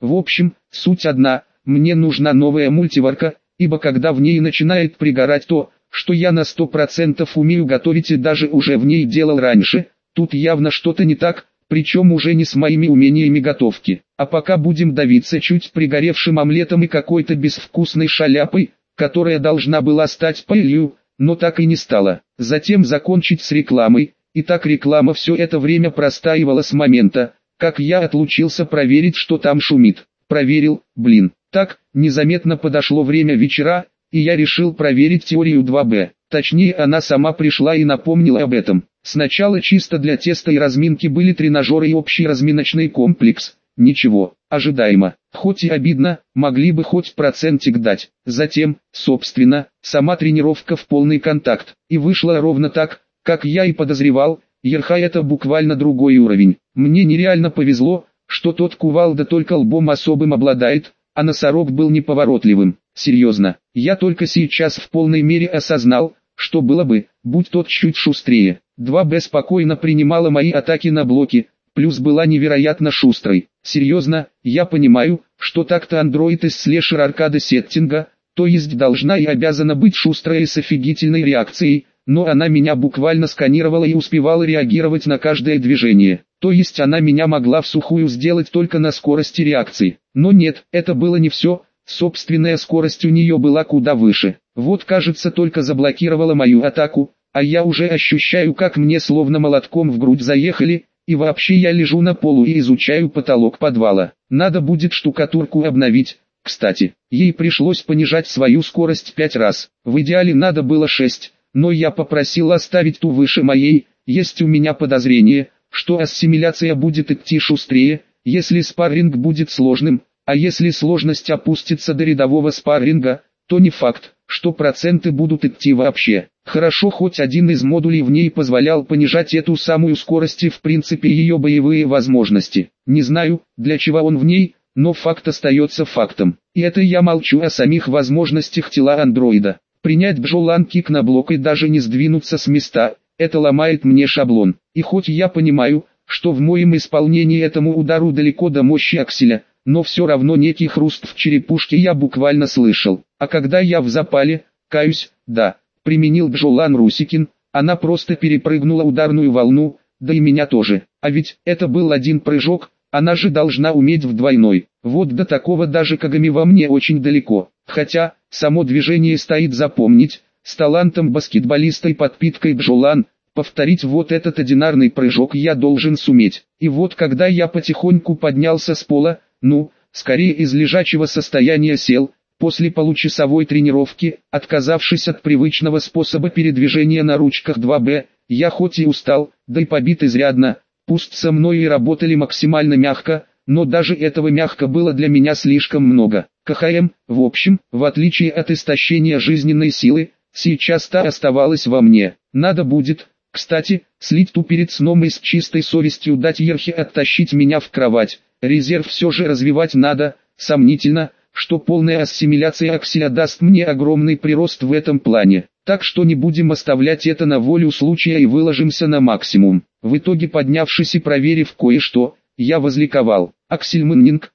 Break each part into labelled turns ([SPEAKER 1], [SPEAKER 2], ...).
[SPEAKER 1] В общем, суть одна, мне нужна новая мультиварка, ибо когда в ней начинает пригорать то, что я на 100% умею готовить и даже уже в ней делал раньше, тут явно что-то не так, причем уже не с моими умениями готовки. А пока будем давиться чуть пригоревшим омлетом и какой-то безвкусной шаляпой, которая должна была стать пылью, но так и не стала. Затем закончить с рекламой. Итак, реклама все это время простаивала с момента, как я отлучился проверить, что там шумит. Проверил, Так, незаметно подошло время вечера, и я решил проверить теорию 2Б. Точнее, она сама пришла и напомнила об этом. Сначала чисто для теста и разминки были тренажеры и общий разминочный комплекс. Ничего, ожидаемо. Хоть и обидно, могли бы хоть процентик дать. Затем, собственно, сама тренировка в полный контакт. И вышло ровно так, как я и подозревал. Ерха — это буквально другой уровень. Мне нереально повезло, что тот кувалда только лбом особым обладает, а носорог был неповоротливым. Серьезно, я только сейчас в полной мере осознал, что было бы, будь тот чуть шустрее. 2Б спокойно принимала мои атаки на блоки, плюс была невероятно шустрой. Серьезно, я понимаю, что так-то андроид из слэшера аркады сеттинга, то есть должна и обязана быть шустрой и с офигительной реакцией, но она меня буквально сканировала и успевала реагировать на каждое движение. То есть она меня могла всухую сделать только на скорости реакции. Но нет, это было не все, собственная скорость у нее была куда выше. Вот кажется только заблокировала мою атаку, а я уже ощущаю, как мне словно молотком в грудь заехали, и вообще я лежу на полу и изучаю потолок подвала. Надо будет штукатурку обновить. Кстати, ей пришлось понижать свою скорость 5 раз. В идеале надо было 6, но я попросил оставить ту выше моей. Есть у меня подозрение, что ассимиляция будет идти шустрее, если спарринг будет сложным, а если сложность опустится до рядового спарринга, то не факт, что проценты будут идти вообще. Хорошо, хоть один из модулей в ней позволял понижать эту самую скорость и в принципе ее боевые возможности. Не знаю, для чего он в ней, но факт остается фактом. И это я молчу о самих возможностях тела андроида. Принять бджолан-кик на блок и даже не сдвинуться с места, это ломает мне шаблон. И хоть я понимаю, что в моем исполнении этому удару далеко до мощи акселя, но все равно некий хруст в черепушке я буквально слышал. А когда я в запале, каюсь, да, применил Бджолан Русикин, она просто перепрыгнула ударную волну, да и меня тоже. А ведь это был один прыжок, она же должна уметь в двойной. Вот до такого даже Кагами во мне очень далеко. Хотя, само движение стоит запомнить, с талантом баскетболиста и подпиткой Бджолан, повторить вот этот одинарный прыжок я должен суметь. И вот когда я потихоньку поднялся с пола, скорее из лежачего состояния сел, после получасовой тренировки, отказавшись от привычного способа передвижения на ручках 2Б, я хоть и устал, да и побит изрядно, пусть со мной и работали максимально мягко, но даже этого мягко было для меня слишком много. КХМ, в общем, в отличие от истощения жизненной силы, сейчас та оставалась во мне. Надо будет, кстати, слить ту перед сном и с чистой совестью дать Ерхе оттащить меня в кровать. Резерв все же развивать надо, сомнительно, что полная ассимиляция акселя даст мне огромный прирост в этом плане. Так что не будем оставлять это на волю случая и выложимся на максимум. В итоге, поднявшись и проверив кое-что, я возликовал. Аксельмыннинг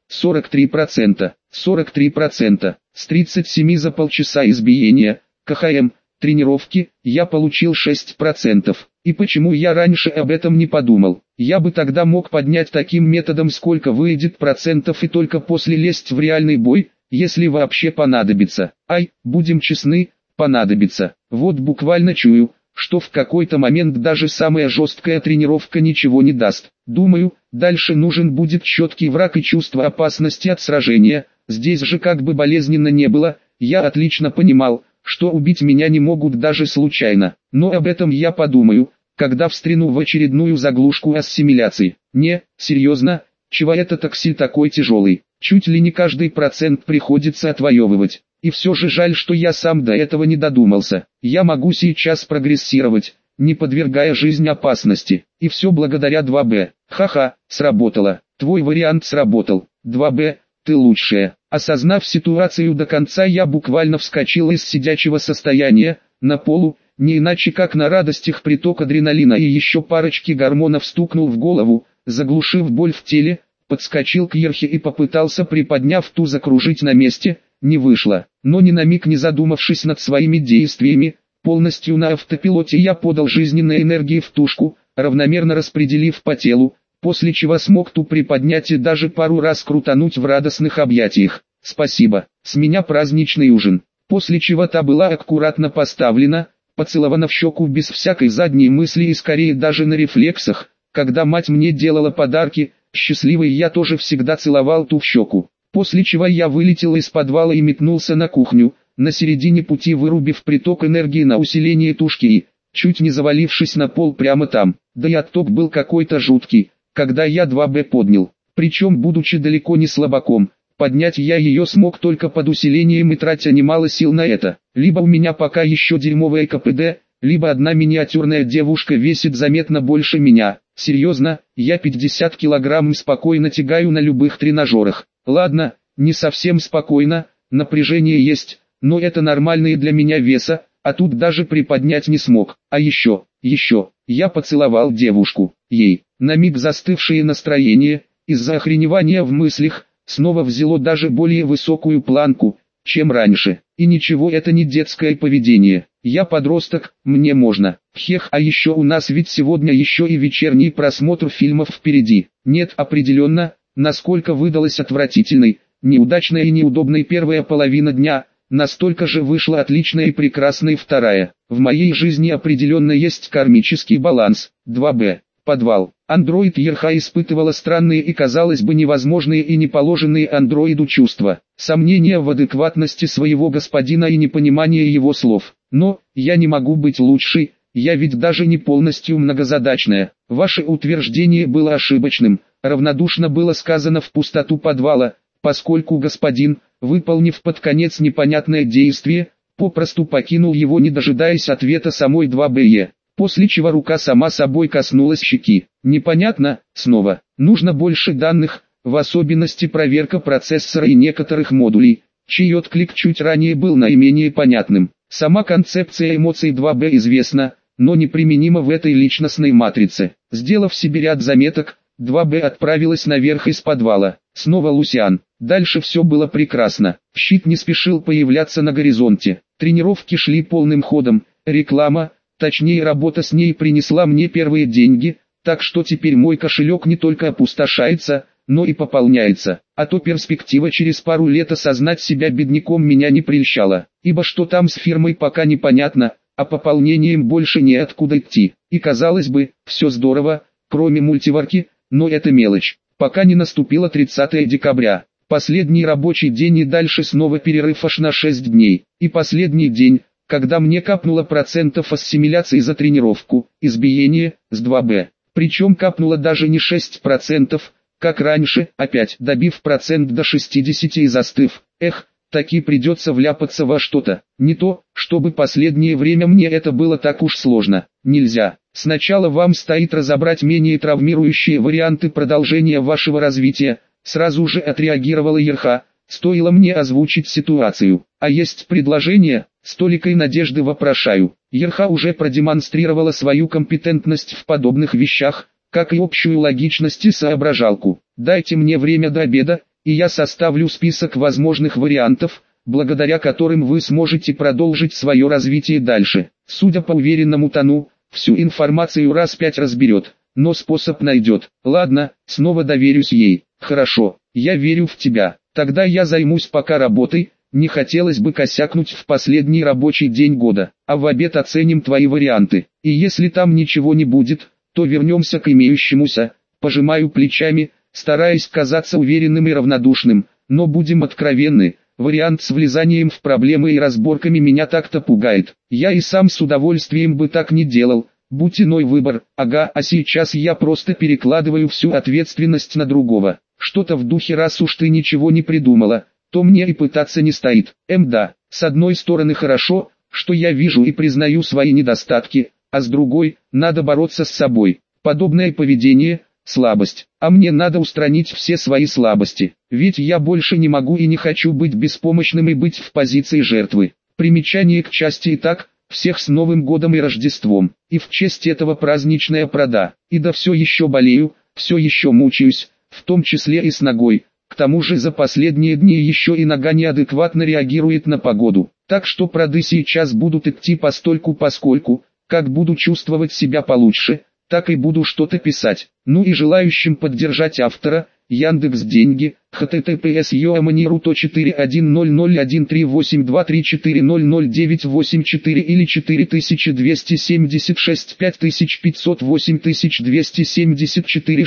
[SPEAKER 1] 43%, 43%, с 37 за полчаса избиения, КХМ, тренировки, я получил 6%. И почему я раньше об этом не подумал? Я бы тогда мог поднять таким методом сколько выйдет процентов и только после лезть в реальный бой, если вообще понадобится. Будем честны, понадобится. Вот буквально чую, что в какой-то момент даже самая жесткая тренировка ничего не даст. Думаю, дальше нужен будет четкий враг и чувство опасности от сражения. Здесь же как бы болезненно не было, я отлично понимал, что убить меня не могут даже случайно. Но об этом я подумаю, когда встряну в очередную заглушку ассимиляции. Не, серьезно, чего этот аксель такой тяжелый? Чуть ли не каждый процент приходится отвоевывать. И все же жаль, что я сам до этого не додумался. Я могу сейчас прогрессировать, не подвергая жизнь опасности. И все благодаря 2Б. Ха-ха, сработало. Твой вариант сработал. 2Б, ты лучшая. Осознав ситуацию до конца, я буквально вскочил из сидячего состояния, на полу, не иначе как на радостях приток адреналина и еще парочки гормонов стукнул в голову, заглушив боль в теле, подскочил к Ерхе и попытался, приподняв ту, закружить на месте, не вышло. Но ни на миг не задумавшись над своими действиями, полностью на автопилоте я подал жизненной энергии в тушку, равномерно распределив по телу, после чего смог ту приподнять и даже пару раз крутануть в радостных объятиях. «Спасибо, с меня праздничный ужин». После чего та была аккуратно поставлена, поцелована в щеку без всякой задней мысли и скорее даже на рефлексах. Когда мать мне делала подарки, счастливый я тоже всегда целовал ту в щеку. После чего я вылетел из подвала и метнулся на кухню, на середине пути вырубив приток энергии на усиление тушки и, чуть не завалившись на пол прямо там. Да и отток был какой-то жуткий, когда я 2Б поднял. Причем будучи далеко не слабаком, поднять я ее смог только под усилением и тратя немало сил на это. Либо у меня пока еще дерьмовое КПД, либо одна миниатюрная девушка весит заметно больше меня. Серьезно, я 50 килограмм спокойно тягаю на любых тренажерах. Ладно, не совсем спокойно, напряжение есть, но это нормальные для меня веса, а тут даже приподнять не смог. А еще, я поцеловал девушку. Ей, на миг застывшее настроение, из-за охреневания в мыслях, снова взяло даже более высокую планку, чем раньше. И ничего, это не детское поведение. Я подросток, мне можно. Хех, а еще у нас ведь сегодня еще и вечерний просмотр фильмов впереди. Нет, определенно, насколько выдалась отвратительной, неудачной и неудобной первая половина дня, настолько же вышла отличная и прекрасная вторая. В моей жизни определенно есть кармический баланс. 2Б. Подвал. Андроид Ерха испытывала странные и, казалось бы, невозможные и неположенные андроиду чувства. Сомнения в адекватности своего господина и непонимание его слов. Но, я не могу быть лучшей, я ведь даже не полностью многозадачная. Ваше утверждение было ошибочным, равнодушно было сказано в пустоту подвала, поскольку господин, выполнив под конец непонятное действие, попросту покинул его, не дожидаясь ответа самой 2Б. После чего рука сама собой коснулась щеки. Непонятно, снова, нужно больше данных, в особенности проверка процессора и некоторых модулей, чей отклик чуть ранее был наименее понятным. Сама концепция эмоций 2Б известна, но неприменима в этой личностной матрице. Сделав себе ряд заметок, 2Б отправилась наверх из подвала. Снова Лусиан. Дальше все было прекрасно. Щит не спешил появляться на горизонте. Тренировки шли полным ходом. Реклама, точнее работа с ней, принесла мне первые деньги, так что теперь мой кошелек не только опустошается, но и пополняется. А то перспектива через пару лет осознать себя бедняком меня не прельщала, ибо что там с фирмой пока непонятно, а пополнением больше неоткуда идти. И казалось бы, все здорово, кроме мультиварки, но это мелочь. Пока не наступило 30 декабря. Последний рабочий день и дальше снова перерыв аж на 6 дней. И последний день, когда мне капнуло процентов ассимиляции за тренировку, избиение, с 2Б. Причем капнуло даже не 6%, как раньше, опять добив процент до 60 и застыв. Эх, таки придется вляпаться во что-то. Не то, чтобы последнее время мне это было так уж сложно. Нельзя. Сначала вам стоит разобрать менее травмирующие варианты продолжения вашего развития. Сразу же отреагировала Ерха, стоило мне озвучить ситуацию. А есть предложение? С толикой надежды вопрошаю. Ерха уже продемонстрировала свою компетентность в подобных вещах, как и общую логичность и соображалку. Дайте мне время до обеда, и я составлю список возможных вариантов, благодаря которым вы сможете продолжить свое развитие дальше. Судя по уверенному тону, всю информацию раз 5 разберет, но способ найдет. Ладно, снова доверюсь ей. Хорошо, я верю в тебя. Тогда я займусь пока работой. Не хотелось бы косякнуть в последний рабочий день года, а в обед оценим твои варианты. И если там ничего не будет, то вернемся к имеющемуся. Пожимаю плечами, стараясь казаться уверенным и равнодушным, но будем откровенны, вариант с влезанием в проблемы и разборками меня так-то пугает. Я и сам с удовольствием бы так не делал, будь иной выбор, ага, а сейчас я просто перекладываю всю ответственность на другого. Что-то в духе: раз уж ты ничего не придумала, то мне и пытаться не стоит. Да, с одной стороны хорошо, что я вижу и признаю свои недостатки, а с другой, надо бороться с собой. Подобное поведение – слабость, а мне надо устранить все свои слабости, ведь я больше не могу и не хочу быть беспомощным и быть в позиции жертвы. Примечание к части: итак, всех с Новым годом и Рождеством, и в честь этого праздничная прода. И да, все еще болею, все еще мучаюсь, в том числе и с ногой. К тому же за последние дни еще и нога неадекватно реагирует на погоду. Так что проды сейчас будут идти постольку-поскольку, как буду чувствовать себя получше, так и буду что-то писать. Ну и желающим поддержать автора, Яндекс.Деньги, https://41001138234000984 или 4276 5500 8274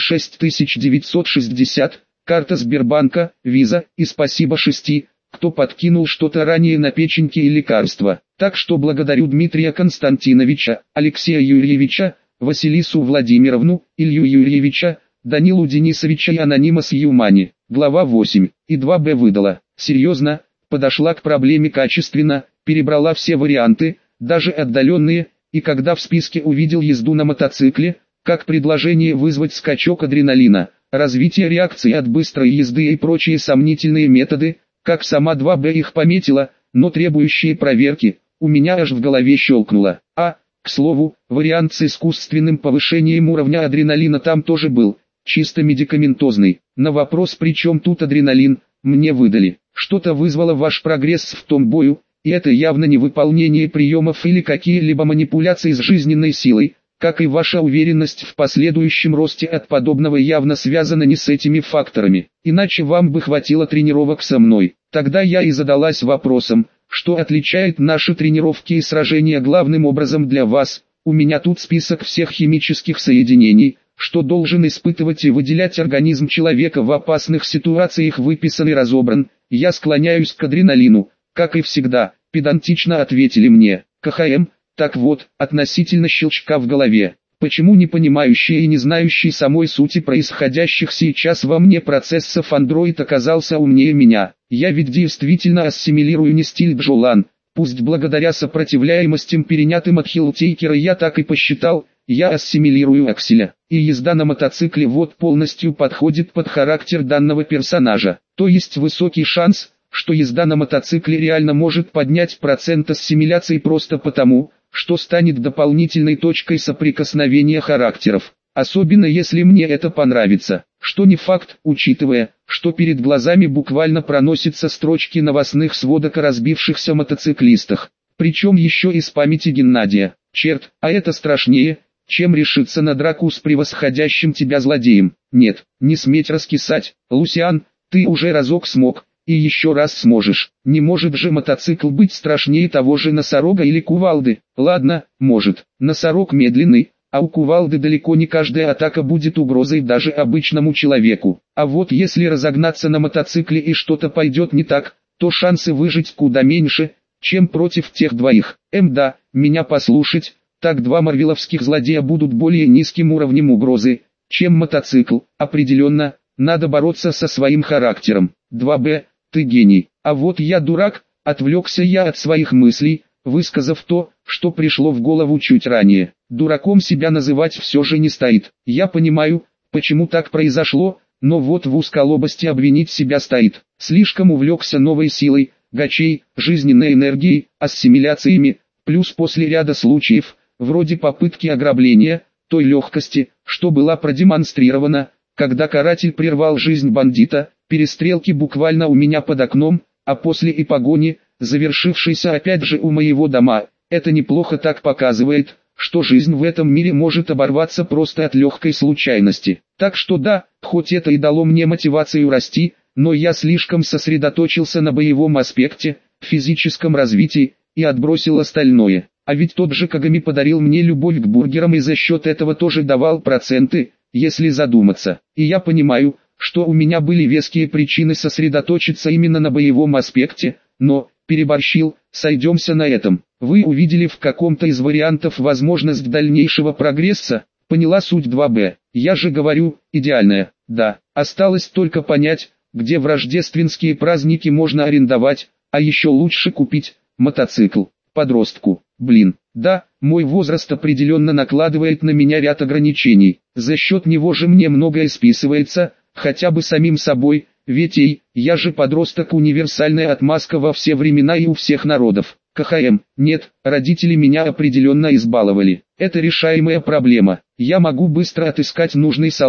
[SPEAKER 1] 6960, карта Сбербанка, Виза, и спасибо 6, кто подкинул что-то ранее на печеньки и лекарства. Так что благодарю Дмитрия Константиновича, Алексея Юрьевича, Василису Владимировну, Илью Юрьевича, Данилу Денисовича и Анонимас Юмани. Глава 8. И 2Б выдала. Серьезно, подошла к проблеме качественно, перебрала все варианты, даже отдаленные, и когда в списке увидел езду на мотоцикле, как предложение вызвать скачок адреналина, развитие реакции от быстрой езды и прочие сомнительные методы, как сама 2Б их пометила, но требующие проверки, у меня аж в голове щелкнуло. К слову, вариант с искусственным повышением уровня адреналина там тоже был, чисто медикаментозный. На вопрос «при чем тут адреналин?» мне выдали. Что-то вызвало ваш прогресс в том бою, и это явно не выполнение приемов или какие-либо манипуляции с жизненной силой, как и ваша уверенность в последующем росте от подобного явно связана не с этими факторами. Иначе вам бы хватило тренировок со мной. Тогда я и задалась вопросом, что отличает наши тренировки и сражения главным образом для вас. У меня тут список всех химических соединений, что должен испытывать и выделять организм человека в опасных ситуациях, выписан и разобран. Я склоняюсь к адреналину, как и всегда, педантично ответили мне. КХМ, так вот, относительно щелчка в голове. Почему не понимающий и не знающий самой сути происходящих сейчас во мне процессов андроид оказался умнее меня? Я ведь действительно ассимилирую не стиль Джолан, пусть благодаря сопротивляемостям, перенятым от Хиллтейкера, я так и посчитал, я ассимилирую Акселя. И езда на мотоцикле вот полностью подходит под характер данного персонажа. То есть высокий шанс, что езда на мотоцикле реально может поднять процент ассимиляции просто потому, что станет дополнительной точкой соприкосновения характеров. Особенно если мне это понравится, что не факт, учитывая, что перед глазами буквально проносятся строчки новостных сводок о разбившихся мотоциклистах. Причем еще из памяти Геннадия. Черт, а это страшнее, чем решиться на драку с превосходящим тебя злодеем. Нет, не сметь раскисать, Лусиан, ты уже разок смог, и еще раз сможешь. Не может же мотоцикл быть страшнее того же носорога или кувалды. Ладно, может, носорог медленный, а у кувалды далеко не каждая атака будет угрозой даже обычному человеку. А вот если разогнаться на мотоцикле и что-то пойдет не так, то шансы выжить куда меньше, чем против тех двоих. Да, меня послушать, так два марвеловских злодея будут более низким уровнем угрозы, чем мотоцикл. Определенно, надо бороться со своим характером. 2Б, ты гений. А вот я дурак, отвлекся я от своих мыслей, высказав то, что пришло в голову чуть ранее. Дураком себя называть все же не стоит. Я понимаю, почему так произошло, но вот в узколобости обвинить себя стоит. Слишком увлекся новой силой, гачей, жизненной энергией, ассимиляциями, плюс после ряда случаев, вроде попытки ограбления, той легкости, что была продемонстрирована, когда каратель прервал жизнь бандита, перестрелки буквально у меня под окном, а после и погони, завершившейся опять же у моего дома. Это неплохо так показывает, что жизнь в этом мире может оборваться просто от легкой случайности. Так что да, хоть это и дало мне мотивацию расти, но я слишком сосредоточился на боевом аспекте, физическом развитии, и отбросил остальное. А ведь тот же Кагами подарил мне любовь к бургерам и за счет этого тоже давал проценты, если задуматься. И я понимаю, что у меня были веские причины сосредоточиться именно на боевом аспекте, но, переборщил, сойдемся на этом. Вы увидели в каком-то из вариантов возможность дальнейшего прогресса, поняла суть 2Б. Я же говорю, идеальная, да. Осталось только понять, где в рождественские праздники можно арендовать, а еще лучше купить мотоцикл. Подростку. Блин, да, мой возраст определенно накладывает на меня ряд ограничений. За счет него же мне многое списывается, хотя бы самим собой, ведь я же подросток, универсальная отмазка во все времена и у всех народов. КХМ, нет, родители меня определенно избаловали. Это решаемая проблема. Я могу быстро отыскать нужный салон,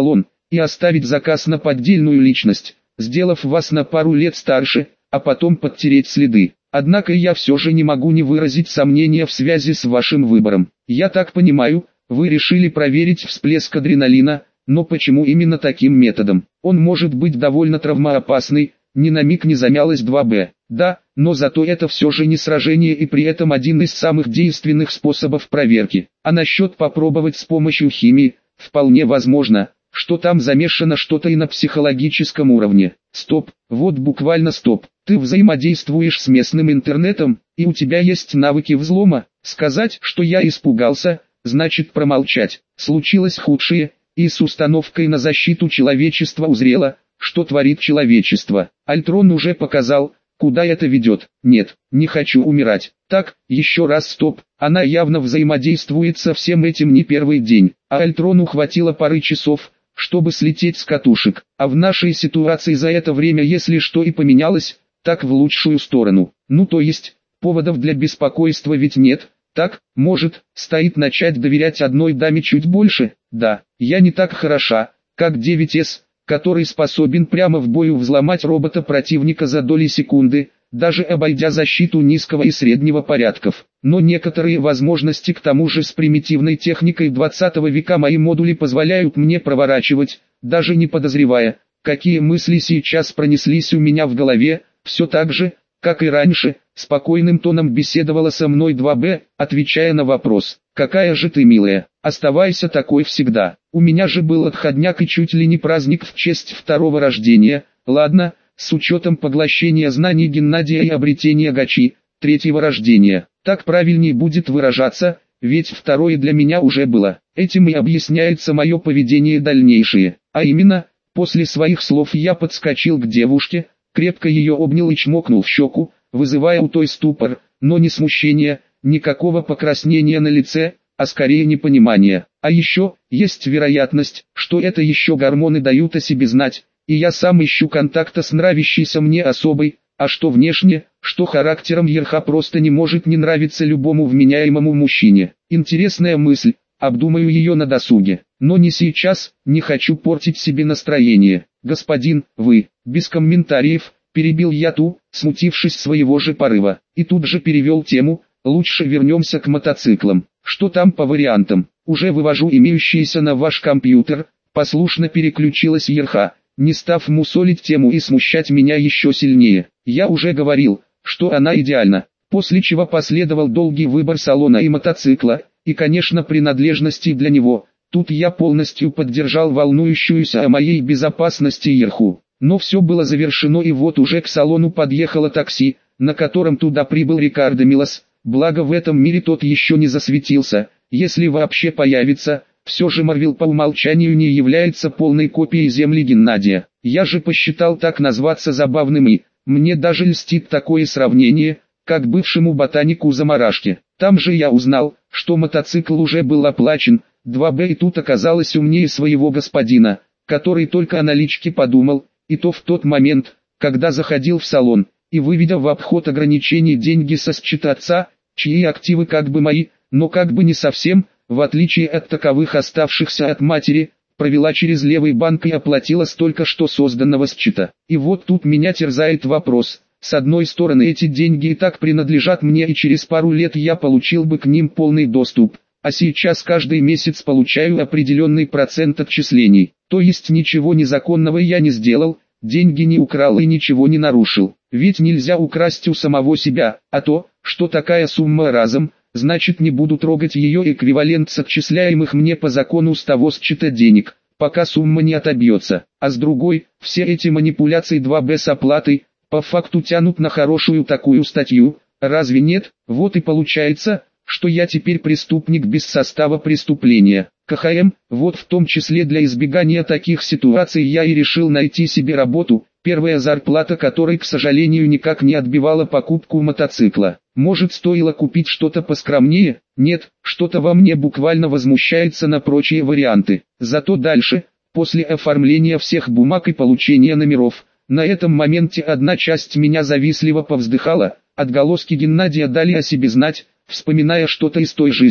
[SPEAKER 1] и оставить заказ на поддельную личность, сделав вас на пару лет старше, а потом подтереть следы. Однако я все же не могу не выразить сомнения в связи с вашим выбором. Я так понимаю, вы решили проверить всплеск адреналина, но почему именно таким методом? Он может быть довольно травмоопасный, ни на миг не замялась 2Б. Да, но зато это все же не сражение и при этом один из самых действенных способов проверки. А насчет попробовать с помощью химии, вполне возможно, что там замешано что-то и на психологическом уровне. Стоп, вот буквально стоп. Ты взаимодействуешь с местным интернетом, и у тебя есть навыки взлома. Сказать, что я испугался, значит промолчать. Случилось худшее, и с установкой на защиту человечества узрело, что творит человечество. Альтрон уже показал, куда это ведет. Нет, не хочу умирать. Так, еще раз стоп. Она явно взаимодействует со всем этим не первый день. А Альтрону хватило пары часов, чтобы слететь с катушек. А в нашей ситуации за это время если что и поменялось, так в лучшую сторону. Ну то есть, поводов для беспокойства ведь нет. Так, может, стоит начать доверять одной даме чуть больше? Да, я не так хороша, как 9С, который способен прямо в бою взломать робота противника за доли секунды, даже обойдя защиту низкого и среднего порядков. Но некоторые возможности к тому же с примитивной техникой 20 века мои модули позволяют мне проворачивать, даже не подозревая, какие мысли сейчас пронеслись у меня в голове. Все так же, как и раньше, спокойным тоном беседовала со мной 2Б, отвечая на вопрос: «Какая же ты милая, оставайся такой всегда. У меня же был отходняк и чуть ли не праздник в честь второго рождения. Ладно, с учетом поглощения знаний Геннадия и обретения гачи, третьего рождения. Так правильнее будет выражаться, ведь второе для меня уже было. Этим и объясняется мое поведение дальнейшее. А именно, после своих слов я подскочил к девушке, крепко ее обнял и чмокнул в щеку, вызывая у той ступор, но не смущение, никакого покраснения на лице, а скорее непонимание. А еще, есть вероятность, что это еще гормоны дают о себе знать, и я сам ищу контакта с нравящейся мне особой, а что внешне, что характером Ерха просто не может не нравиться любому вменяемому мужчине. Интересная мысль, обдумаю ее на досуге, но не сейчас, не хочу портить себе настроение. Господин, вы, без комментариев, перебил я ту, смутившись своего же порыва, и тут же перевел тему: лучше вернемся к мотоциклам. Что там по вариантам? Уже вывожу имеющиеся на ваш компьютер. Послушно переключилась Ерха, не став мусолить тему и смущать меня еще сильнее. Я уже говорил, что она идеальна. После чего последовал долгий выбор салона и мотоцикла, и конечно принадлежностей для него. Тут я полностью поддержал волнующуюся о моей безопасности Ерху. Но все было завершено, и вот уже к салону подъехало такси, на котором туда прибыл Рикардо Милос. Благо в этом мире тот еще не засветился, если вообще появится. Все же Марвел по умолчанию не является полной копией Земли Геннадия. Я же посчитал так назваться забавным, и мне даже льстит такое сравнение, как бывшему ботанику заморашки. Там же я узнал, что мотоцикл уже был оплачен. 2Б и тут оказалось умнее своего господина, который только о наличке подумал, и то в тот момент, когда заходил в салон, и выведя в обход ограничений деньги со счета отца, чьи активы как бы мои, но как бы не совсем, в отличие от таковых оставшихся от матери, провела через левый банк и оплатила столько что созданного счета. И вот тут меня терзает вопрос: с одной стороны эти деньги и так принадлежат мне, и через пару лет я получил бы к ним полный доступ, а сейчас каждый месяц получаю определенный процент отчислений, то есть ничего незаконного я не сделал, деньги не украл и ничего не нарушил. Ведь нельзя украсть у самого себя, а то, что такая сумма разом, значит не буду трогать ее эквивалент с отчисляемых мне по закону с того счета денег, пока сумма не отобьется. А с другой, все эти манипуляции 2Б с оплатой, по факту тянут на хорошую такую статью, разве нет? Вот и получается, что я теперь преступник без состава преступления. КХМ, вот в том числе для избегания таких ситуаций я и решил найти себе работу, первая зарплата которой, к сожалению, никак не отбивала покупку мотоцикла. Может, стоило купить что-то поскромнее? Нет, что-то во мне буквально возмущается на прочие варианты. Зато дальше, после оформления всех бумаг и получения номеров, на этом моменте одна часть меня завистливо повздыхала, отголоски Геннадия дали о себе знать, вспоминая что-то из той жизни,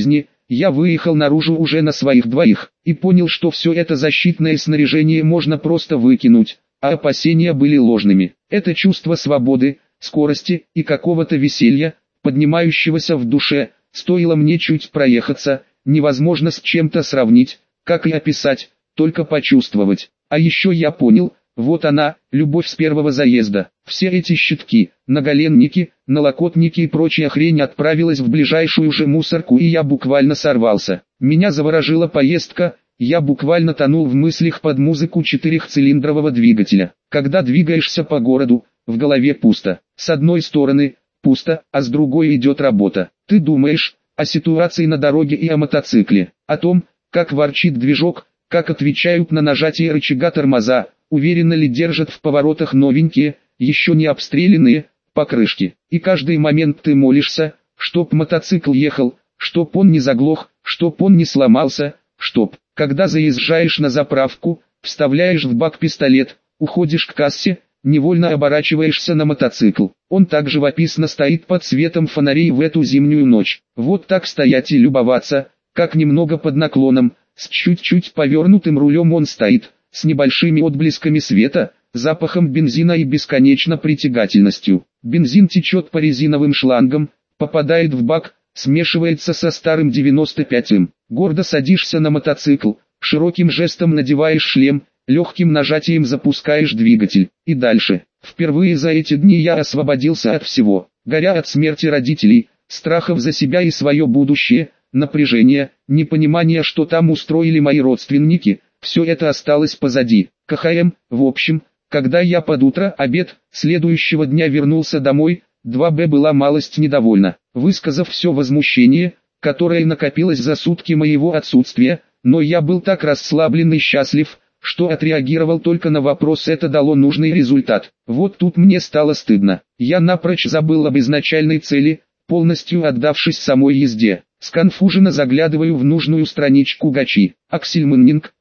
[SPEAKER 1] я выехал наружу уже на своих двоих, и понял, что все это защитное снаряжение можно просто выкинуть, а опасения были ложными. Это чувство свободы, скорости и какого-то веселья, поднимающегося в душе, стоило мне чуть проехаться, невозможно с чем-то сравнить, как и описать, только почувствовать. А еще я понял, вот она, любовь с первого заезда. Все эти щитки, наголенники, налокотники и прочая хрень отправилась в ближайшую же мусорку, и я буквально сорвался. Меня заворожила поездка, я буквально тонул в мыслях под музыку четырехцилиндрового двигателя. Когда двигаешься по городу, в голове пусто. С одной стороны, пусто, а с другой идет работа. Ты думаешь о ситуации на дороге и о мотоцикле, о том, как ворчит движок, как отвечают на нажатие рычага тормоза, уверенно ли держат в поворотах новенькие, еще не обстрелянные, покрышки. И каждый момент ты молишься, чтоб мотоцикл ехал, чтоб он не заглох, чтоб он не сломался, чтоб, когда заезжаешь на заправку, вставляешь в бак пистолет, уходишь к кассе, невольно оборачиваешься на мотоцикл. Он так живописно стоит под светом фонарей в эту зимнюю ночь. Вот так стоять и любоваться, как немного под наклоном, с чуть-чуть повернутым рулем он стоит, с небольшими отблесками света, запахом бензина и бесконечно притягательностью. Бензин течет по резиновым шлангам, попадает в бак, смешивается со старым 95-м. Гордо садишься на мотоцикл, широким жестом надеваешь шлем, легким нажатием запускаешь двигатель. И дальше. Впервые за эти дни я освободился от всего. Горя от смерти родителей, страхов за себя и свое будущее, напряжение, непонимание, что там устроили мои родственники, все это осталось позади. КХМ, в общем, когда я под утро, обед, следующего дня вернулся домой, 2Б была малость недовольна. Высказав все возмущение, которое накопилось за сутки моего отсутствия, но я был так расслаблен и счастлив, что отреагировал только на вопрос, это дало нужный результат. Вот тут мне стало стыдно. Я напрочь забыл об изначальной цели, полностью отдавшись самой езде. Сконфуженно заглядываю в нужную страничку Гачи. Аксельманнинг,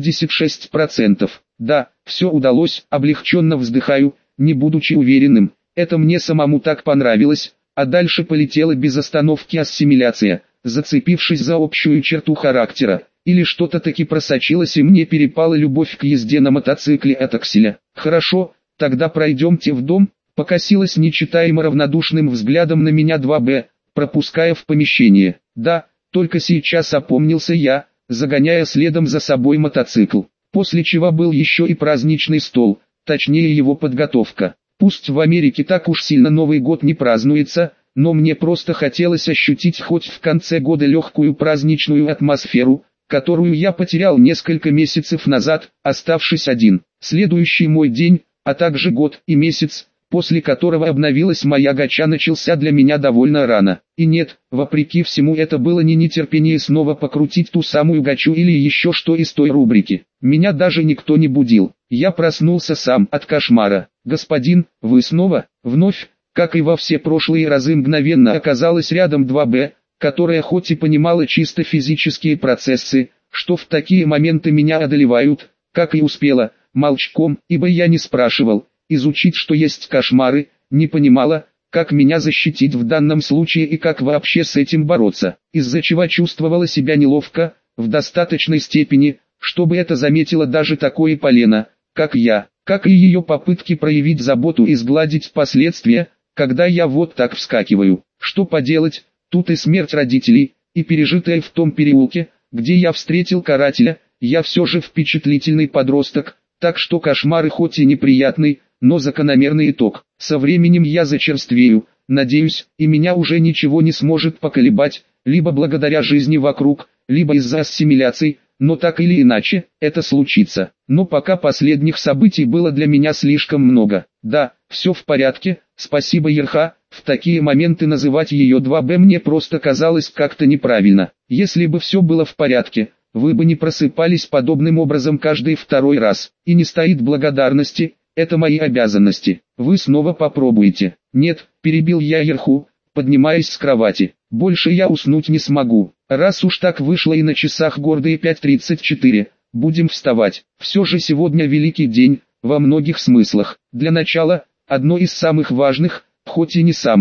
[SPEAKER 1] 76%. Да, все удалось, облегченно вздыхаю, не будучи уверенным. Это мне самому так понравилось, а дальше полетела без остановки ассимиляция, зацепившись за общую черту характера. Или что-то таки просочилось, и мне перепала любовь к езде на мотоцикле от Акселя. Хорошо, тогда пройдемте в дом, покосилась нечитаемо равнодушным взглядом на меня 2Б, пропуская в помещение. Да, только сейчас опомнился я, загоняя следом за собой мотоцикл. После чего был еще и праздничный стол, точнее его подготовка. Пусть в Америке так уж сильно Новый год не празднуется, но мне просто хотелось ощутить хоть в конце года легкую праздничную атмосферу, которую я потерял несколько месяцев назад, оставшись один. Следующий мой день, а также год и месяц, после которого обновилась моя Гача, начался для меня довольно рано. И нет, вопреки всему, это было не нетерпение снова покрутить ту самую Гачу или еще что из той рубрики. Меня даже никто не будил. Я проснулся сам от кошмара. «Господин, вы снова?» Вновь, как и во все прошлые разы, мгновенно оказалась рядом 2Б, которая хоть и понимала чисто физические процессы, что в такие моменты меня одолевают, как и успела, молчком, ибо я не спрашивал, изучить, что есть кошмары, не понимала, как меня защитить в данном случае и как вообще с этим бороться, из-за чего чувствовала себя неловко, в достаточной степени, чтобы это заметило даже такое полено, как я, как и ее попытки проявить заботу и сгладить последствия, когда я вот так вскакиваю. Что поделать, тут и смерть родителей, и пережитая в том переулке, где я встретил карателя, я все же впечатлительный подросток, так что кошмары хоть и неприятный, но закономерный итог. Со временем я зачерствею, надеюсь, и меня уже ничего не сможет поколебать, либо благодаря жизни вокруг, либо из-за ассимиляций, но так или иначе, это случится. Но пока последних событий было для меня слишком много. Да, все в порядке, спасибо, Ерха. В такие моменты называть ее 2Б мне просто казалось как-то неправильно. Если бы все было в порядке, вы бы не просыпались подобным образом каждый второй раз. И не стоит благодарности, это мои обязанности. Вы снова попробуете. Нет, перебил я Ерху, поднимаясь с кровати. Больше я уснуть не смогу. Раз уж так вышло и на часах гордые 5:34, будем вставать. Все же сегодня великий день, во многих смыслах. Для начала, одно из самых важных, хоть и не самое.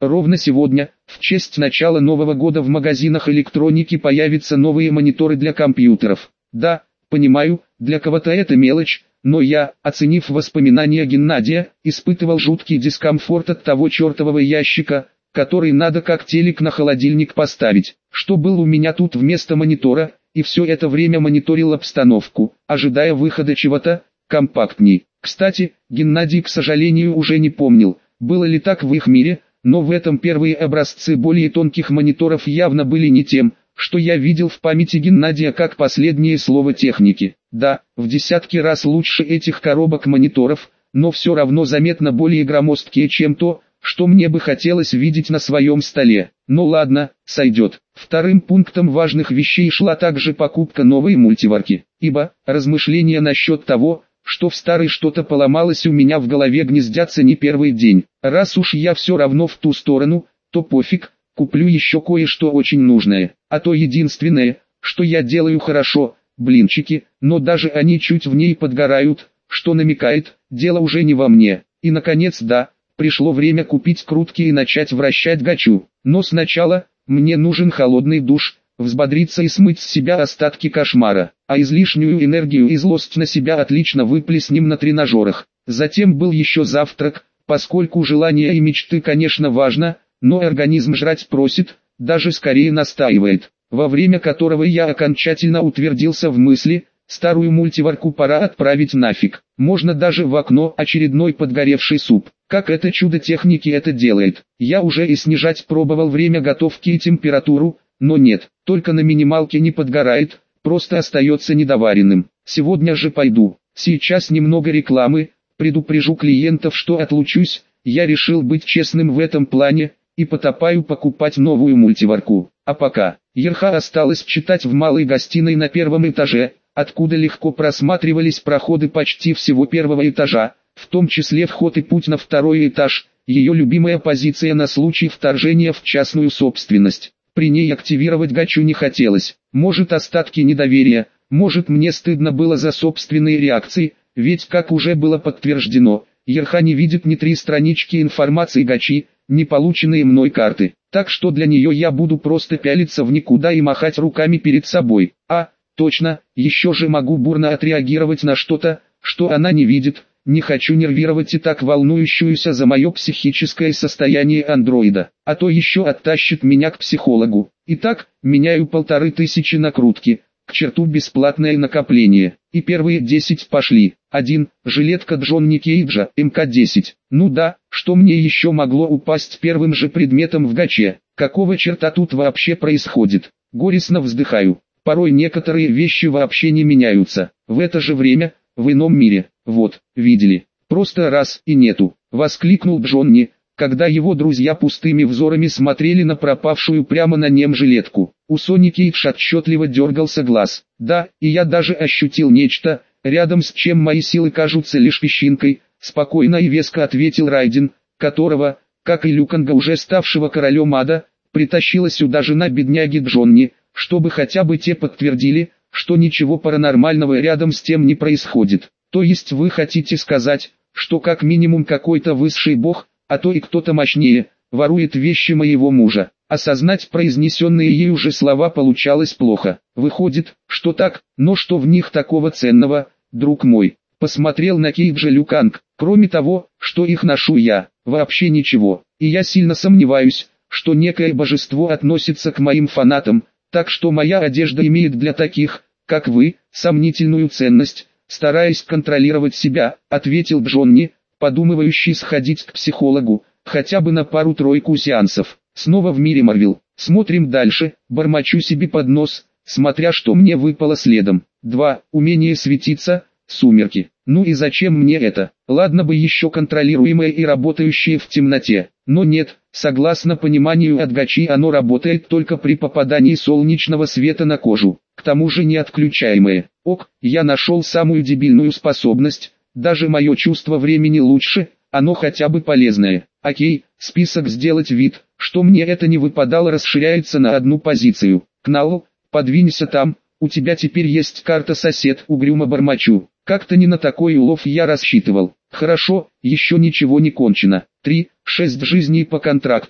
[SPEAKER 1] Ровно сегодня, в честь начала Нового года в магазинах электроники появятся новые мониторы для компьютеров. Да, понимаю, для кого-то это мелочь, но я, оценив воспоминания Геннадия, испытывал жуткий дискомфорт от того чертового ящика, который надо как телек на холодильник поставить, что был у меня тут вместо монитора, и все это время мониторил обстановку, ожидая выхода чего-то компактней. Кстати, Геннадий, к сожалению, уже не помнил, было ли так в их мире, но в этом первые образцы более тонких мониторов явно были не тем, что я видел в памяти Геннадия как последнее слово техники. Да, в десятки раз лучше этих коробок мониторов, но все равно заметно более громоздкие, чем то, что мне бы хотелось видеть на своем столе. Ну ладно, сойдет. Вторым пунктом важных вещей шла также покупка новой мультиварки, ибо размышления насчет того, что в старой что-то поломалось у меня в голове гнездятся не первый день. Раз уж я все равно в ту сторону, то пофиг, куплю еще кое-что очень нужное. А то единственное, что я делаю хорошо, блинчики, но даже они чуть в ней подгорают, что намекает, дело уже не во мне. И наконец да, пришло время купить крутки и начать вращать гачу. Но сначала, мне нужен холодный душ, взбодриться и смыть с себя остатки кошмара, а излишнюю энергию и злость на себя отлично выплеснем на тренажерах. Затем был еще завтрак, поскольку желание и мечты, конечно, важно, но организм жрать просит, даже скорее настаивает, во время которого я окончательно утвердился в мысли, старую мультиварку пора отправить нафиг. Можно даже в окно очередной подгоревший суп. Как это чудо техники это делает. Я уже и снижать пробовал время готовки и температуру, но нет, только на минималке не подгорает, просто остается недоваренным. Сегодня же пойду. Сейчас немного рекламы, предупрежу клиентов, что отлучусь. Я решил быть честным в этом плане, и потопаю покупать новую мультиварку. А пока, Ерха осталось читать в малой гостиной на первом этаже, откуда легко просматривались проходы почти всего первого этажа, в том числе вход и путь на второй этаж, ее любимая позиция на случай вторжения в частную собственность. При ней активировать гачу не хотелось, может остатки недоверия, может мне стыдно было за собственные реакции, ведь как уже было подтверждено, Ерха не видит ни 3 странички информации гачи, ни полученные мной карты, так что для нее я буду просто пялиться в никуда и махать руками перед собой. А, точно, еще же могу бурно отреагировать на что-то, что она не видит. Не хочу нервировать и так волнующуюся за мое психическое состояние андроида, а то еще оттащит меня к психологу. Итак, меняю 1500 накрутки, к черту бесплатное накопление, и первые 10 пошли. 1. Жилетка Джонни Кейджа, МК-10. Ну да, что мне еще могло упасть первым же предметом в гаче? Какого черта тут вообще происходит? Горестно вздыхаю. Порой некоторые вещи вообще не меняются. В это же время, в ином мире, вот, видели, просто раз и нету, воскликнул Джонни, когда его друзья пустыми взорами смотрели на пропавшую прямо на нем жилетку. У Сони Кейдж отчетливо дергался глаз. Да, и я даже ощутил нечто, рядом с чем мои силы кажутся лишь песчинкой, спокойно и веско ответил Райден, которого, как и Люканга, уже ставшего королем ада, притащила сюда жена бедняги Джонни, чтобы хотя бы те подтвердили, что ничего паранормального рядом с тем не происходит. То есть вы хотите сказать, что как минимум какой-то высший бог, а то и кто-то мощнее, ворует вещи моего мужа. Осознать произнесенные ею же слова получалось плохо. Выходит, что так, но что в них такого ценного, друг мой? Посмотрел на Кейджа Люканг. Кроме того, что их ношу я, вообще ничего. И я сильно сомневаюсь, что некое божество относится к моим фанатам, так что моя одежда имеет для таких, как вы, сомнительную ценность. Стараясь контролировать себя, ответил Джонни, подумывающий сходить к психологу, хотя бы на пару-тройку сеансов. Снова в мире Марвел. Смотрим дальше, бормочу себе под нос, смотря что мне выпало следом. 2. Умение светиться, сумерки. Ну и зачем мне это? Ладно бы еще контролируемое и работающее в темноте. Но нет, согласно пониманию от гачи оно работает только при попадании солнечного света на кожу. К тому же не отключаемое. Ок, я нашел самую дебильную способность, даже мое чувство времени лучше, оно хотя бы полезное. Окей, список сделать вид, что мне это не выпадало, расширяется на одну позицию. Кнал, подвинься там, у тебя теперь есть карта сосед, угрюмо бормочу. Как-то не на такой улов я рассчитывал. Хорошо, еще ничего не кончено. 3. 6 жизней по контракту.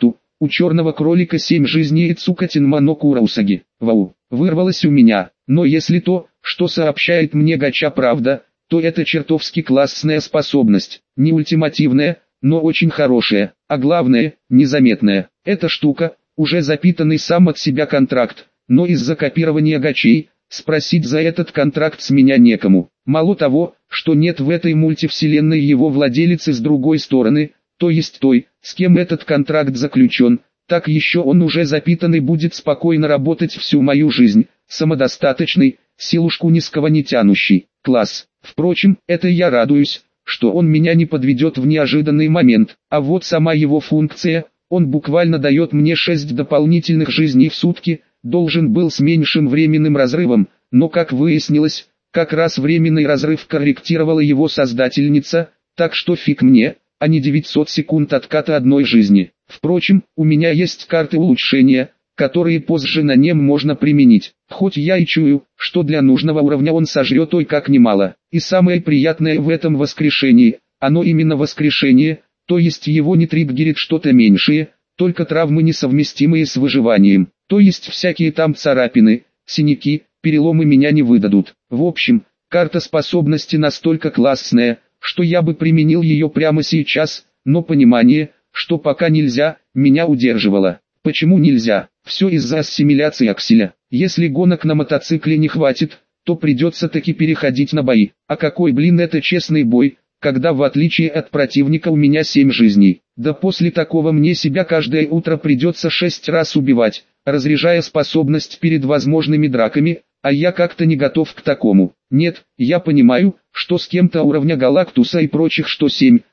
[SPEAKER 1] У черного кролика 7 жизней и Цукатин Манокура Усаги. Вау, вырвалось у меня. Но если то, что сообщает мне гача, правда, то это чертовски классная способность. Не ультимативная, но очень хорошая, а главное, незаметная. Эта штука, уже запитанный сам от себя контракт, но из-за копирования гачей, спросить за этот контракт с меня некому. Мало того, что нет в этой мультивселенной его владелицы с другой стороны, то есть той, с кем этот контракт заключен, так еще он уже запитанный будет спокойно работать всю мою жизнь, самодостаточный, силушку низкого не тянущий. Класс. Впрочем, это я радуюсь, что он меня не подведет в неожиданный момент, а вот сама его функция, он буквально дает мне 6 дополнительных жизней в сутки, должен был с меньшим временным разрывом, но как выяснилось, как раз временный разрыв корректировала его создательница, так что фиг мне, а не 900 секунд отката одной жизни. Впрочем, у меня есть карты улучшения, которые позже на нем можно применить, хоть я и чую, что для нужного уровня он сожрет ой как немало. И самое приятное в этом воскрешении, оно именно воскрешение, то есть его не триггерит что-то меньшее, только травмы несовместимые с выживанием, то есть всякие там царапины, синяки, переломы меня не выдадут. В общем, карта способности настолько классная, что я бы применил ее прямо сейчас, но понимание, что пока нельзя, меня удерживало. Почему нельзя? Все из-за ассимиляции акселя. Если гонок на мотоцикле не хватит, то придется таки переходить на бои. А какой блин это честный бой, когда в отличие от противника у меня 7 жизней. Да после такого мне себя каждое утро придется 6 раз убивать, разряжая способность перед возможными драками, а я как-то не готов к такому. Нет, я понимаю, что с кем-то уровня Галактуса и прочих что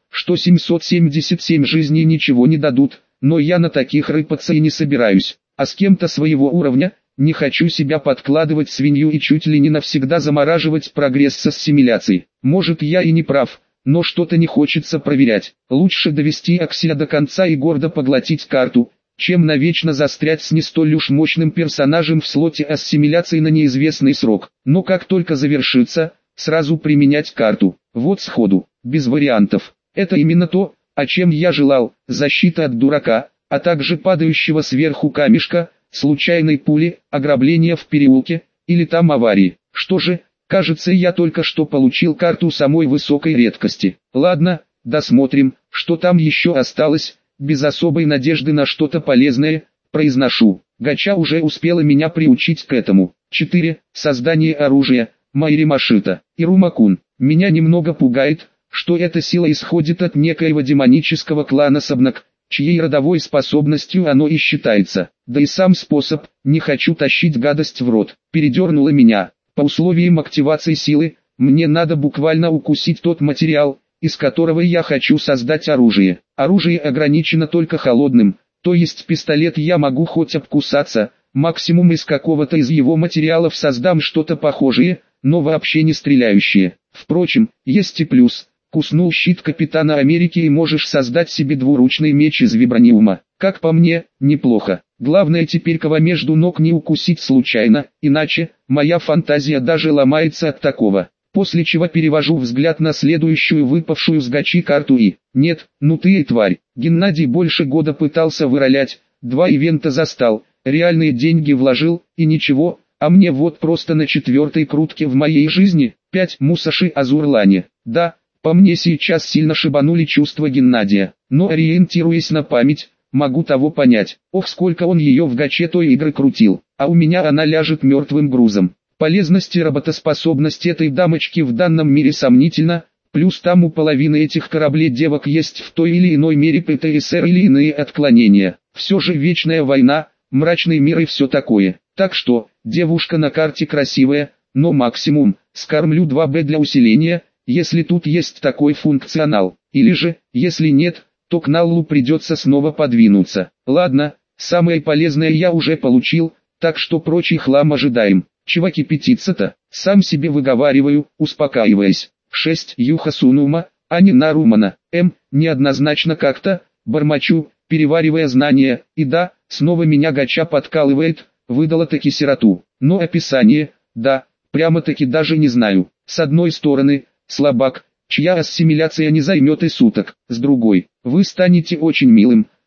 [SPEAKER 1] 777 жизней ничего не дадут, но я на таких рыпаться и не собираюсь, а с кем-то своего уровня, не хочу себя подкладывать свинью и чуть ли не навсегда замораживать прогресс с ассимиляцией. Может я и не прав, но что-то не хочется проверять. Лучше довести акселя до конца и гордо поглотить карту, чем навечно застрять с не столь уж мощным персонажем в слоте ассимиляции на неизвестный срок. Но как только завершится, сразу применять карту. Вот сходу, без вариантов. Это именно то, о чем я желал: защита от дурака, а также падающего сверху камешка, случайной пули, ограбления в переулке, или там аварии. Что же, кажется, я только что получил карту самой высокой редкости. Ладно, досмотрим, что там еще осталось, без особой надежды на что-то полезное, произношу. Гача уже успела меня приучить к этому. 4. Создание оружия, Майри Машита. Ирума-кун. Меня немного пугает, что эта сила исходит от некоего демонического клана Сабнак, чьей родовой способностью оно и считается. Да и сам способ, не хочу тащить гадость в рот, передернуло меня. По условиям активации силы, мне надо буквально укусить тот материал, из которого я хочу создать оружие. Оружие ограничено только холодным, то есть пистолет я могу хоть обкусаться, максимум из какого-то из его материалов создам что-то похожее, но вообще не стреляющее. Впрочем, есть и плюс. Куснул щит Капитана Америки и можешь создать себе двуручный меч из вибраниума. Как по мне, неплохо. Главное теперь кого между ног не укусить случайно, иначе, моя фантазия даже ломается от такого. После чего перевожу взгляд на следующую выпавшую с гачи карту и... Нет, ну ты и тварь. Геннадий больше года пытался выролять, 2 ивента застал, реальные деньги вложил, и ничего, а мне вот просто на 4-й крутке в моей жизни, 5 Мусаши Азурлани. Да, по мне сейчас сильно шибанули чувства Геннадия, но ориентируясь на память, могу того понять. Ох, сколько он ее в гаче той игры крутил, а у меня она ляжет мертвым грузом. Полезность и работоспособность этой дамочки в данном мире сомнительна, плюс там у половины этих кораблей девок есть в той или иной мере ПТСР или иные отклонения. Все же вечная война, мрачный мир и все такое. Так что, девушка на карте красивая, но максимум, скормлю 2Б для усиления, если тут есть такой функционал. Или же, если нет, то к Наллу придется снова подвинуться. Ладно, самое полезное я уже получил, так что прочий хлам ожидаем. Чего кипятиться-то? Сам себе выговариваю, успокаиваясь. 6. Юха Сунума, а не Нарумана. Неоднозначно как-то, бормочу, переваривая знания, и да, снова меня гача подкалывает, выдала таки сироту. Но описание, да, прямо-таки даже не знаю. С одной стороны, слабак, чья ассимиляция не займет и суток, с другой, вы станете очень милым,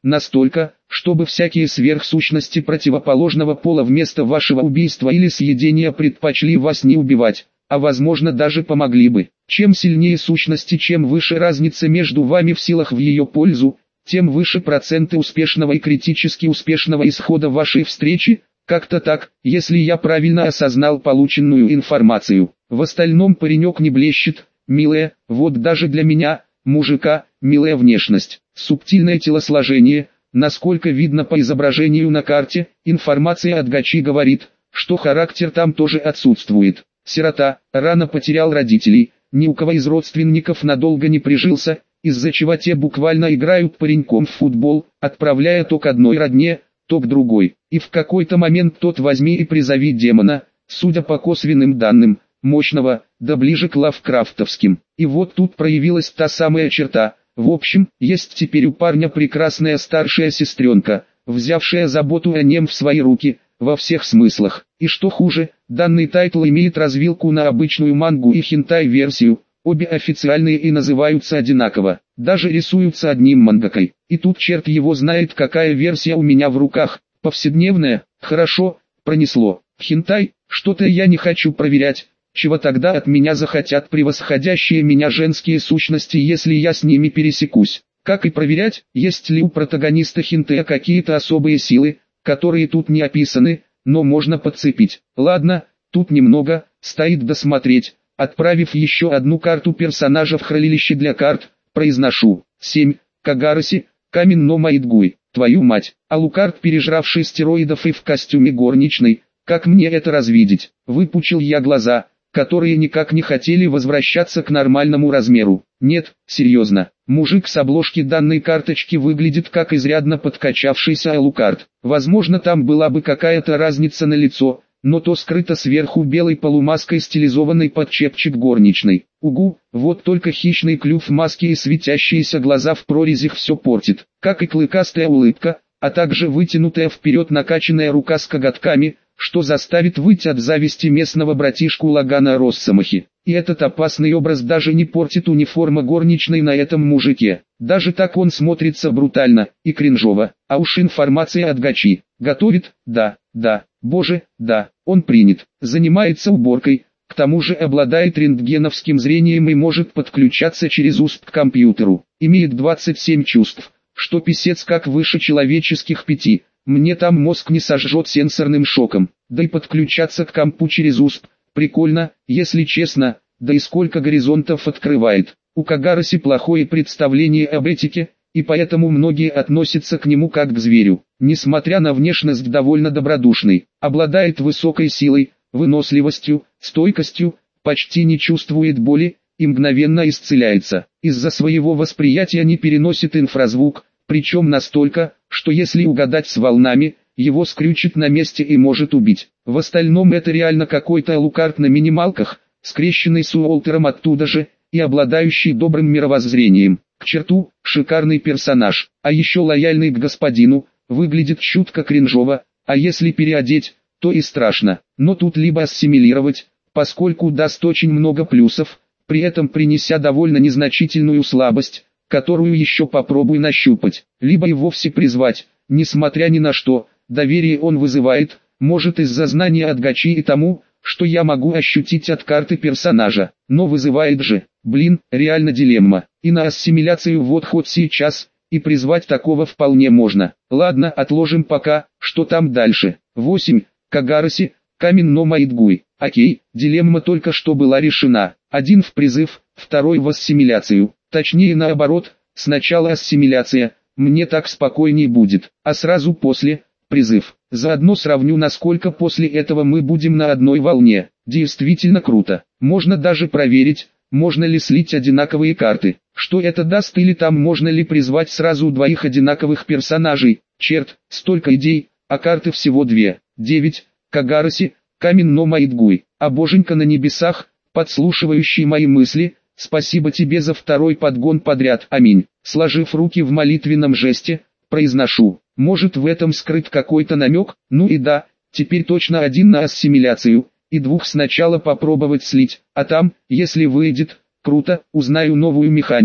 [SPEAKER 1] настолько, чтобы всякие сверхсущности противоположного пола вместо вашего убийства или съедения предпочли вас не убивать, а возможно даже помогли бы. Чем сильнее сущности, чем выше разница между вами в силах в ее пользу, тем выше проценты успешного и критически успешного исхода вашей встречи. Как-то так, если я правильно осознал полученную информацию. В остальном паренек не блещет, милая, вот даже для меня, мужика, милая внешность, субтильное телосложение. Насколько видно по изображению на карте, информация от Гачи говорит, что характер там тоже отсутствует. Сирота, рано потерял родителей, ни у кого из родственников надолго не прижился, из-за чего те буквально играют пареньком в футбол, отправляя то к одной родне, то к другой. И в какой-то момент тот возьми и призови демона, судя по косвенным данным, мощного, да ближе к лавкрафтовским. И вот тут проявилась та самая черта. В общем, есть теперь у парня прекрасная старшая сестренка, взявшая заботу о нем в свои руки, во всех смыслах. И что хуже, данный тайтл имеет развилку на обычную мангу и хентай-версию, обе официальные и называются одинаково, даже рисуются одним мангакой. И тут черт его знает, какая версия у меня в руках, повседневная, хорошо, пронесло. Хентай, что-то я не хочу проверять. Чего тогда от меня захотят превосходящие меня женские сущности, если я с ними пересекусь? Как и проверять, есть ли у протагониста хентая какие-то особые силы, которые тут не описаны, но можно подцепить. Ладно, тут немного, стоит досмотреть. Отправив еще одну карту персонажа в хранилище для карт, произношу. 7. Кагараси, Камин но Маидгуй, твою мать. Алукард, пережравший стероидов и в костюме горничной, как мне это развидеть? Выпучил я глаза, которые никак не хотели возвращаться к нормальному размеру. Нет, серьезно, мужик с обложки данной карточки выглядит как изрядно подкачавшийся Алукард. Возможно, там была бы какая-то разница на лицо, но то скрыто сверху белой полумаской, стилизованной под чепчик горничной. Угу, вот только хищный клюв маски и светящиеся глаза в прорезях все портит, как и клыкастая улыбка, а также вытянутая вперед накачанная рука с коготками, что заставит выть от зависти местного братишку Лагана Россомахи. И этот опасный образ даже не портит униформа горничной на этом мужике. Даже так он смотрится брутально и кринжово. А уж информация от Гачи. Готовит? Да, боже, да, он принят. Занимается уборкой, к тому же обладает рентгеновским зрением и может подключаться через УСП к компьютеру. Имеет 27 чувств, что писец как выше человеческих 5. Мне там мозг не сожжет сенсорным шоком, да и подключаться к компу через УСП, прикольно, если честно, да и сколько горизонтов открывает. У Кагараси плохое представление об этике, и поэтому многие относятся к нему как к зверю. Несмотря на внешность довольно добродушный, обладает высокой силой, выносливостью, стойкостью, почти не чувствует боли и мгновенно исцеляется. Из-за своего восприятия не переносит инфразвук, причем настолько, что если угадать с волнами, его скрючит на месте и может убить. В остальном это реально какой-то Алукард на минималках, скрещенный с Уолтером оттуда же, и обладающий добрым мировоззрением. К черту, шикарный персонаж, а еще лояльный к господину, выглядит чутко кринжово, а если переодеть, то и страшно. Но тут либо ассимилировать, поскольку даст очень много плюсов, при этом принеся довольно незначительную слабость, которую еще попробуй нащупать, либо и вовсе призвать. Несмотря ни на что, доверие он вызывает, может из-за знания от Гачи и тому, что я могу ощутить от карты персонажа, но вызывает же, реально дилемма. И на ассимиляцию вот хоть сейчас, и призвать такого вполне можно. Ладно, отложим пока, что там дальше. 8. Кагараси, Камин но Маидгуй. Окей, дилемма только что была решена. Один в призыв, второй в ассимиляцию. Точнее наоборот, сначала ассимиляция, мне так спокойней будет, а сразу после, призыв. Заодно сравню, насколько после этого мы будем на одной волне. Действительно круто. Можно даже проверить, можно ли слить одинаковые карты. Что это даст, или там можно ли призвать сразу двоих одинаковых персонажей. Черт, столько идей, а карты всего 2. 9. Кагараси, Камин но Маидгуй. А боженька на небесах, подслушивающий мои мысли, спасибо тебе за второй подгон подряд. Аминь. Сложив руки в молитвенном жесте, произношу. Может в этом скрыт какой-то намек? Ну и да, теперь точно один на ассимиляцию, и 2 сначала попробовать слить, а там, если выйдет, круто, узнаю новую механику,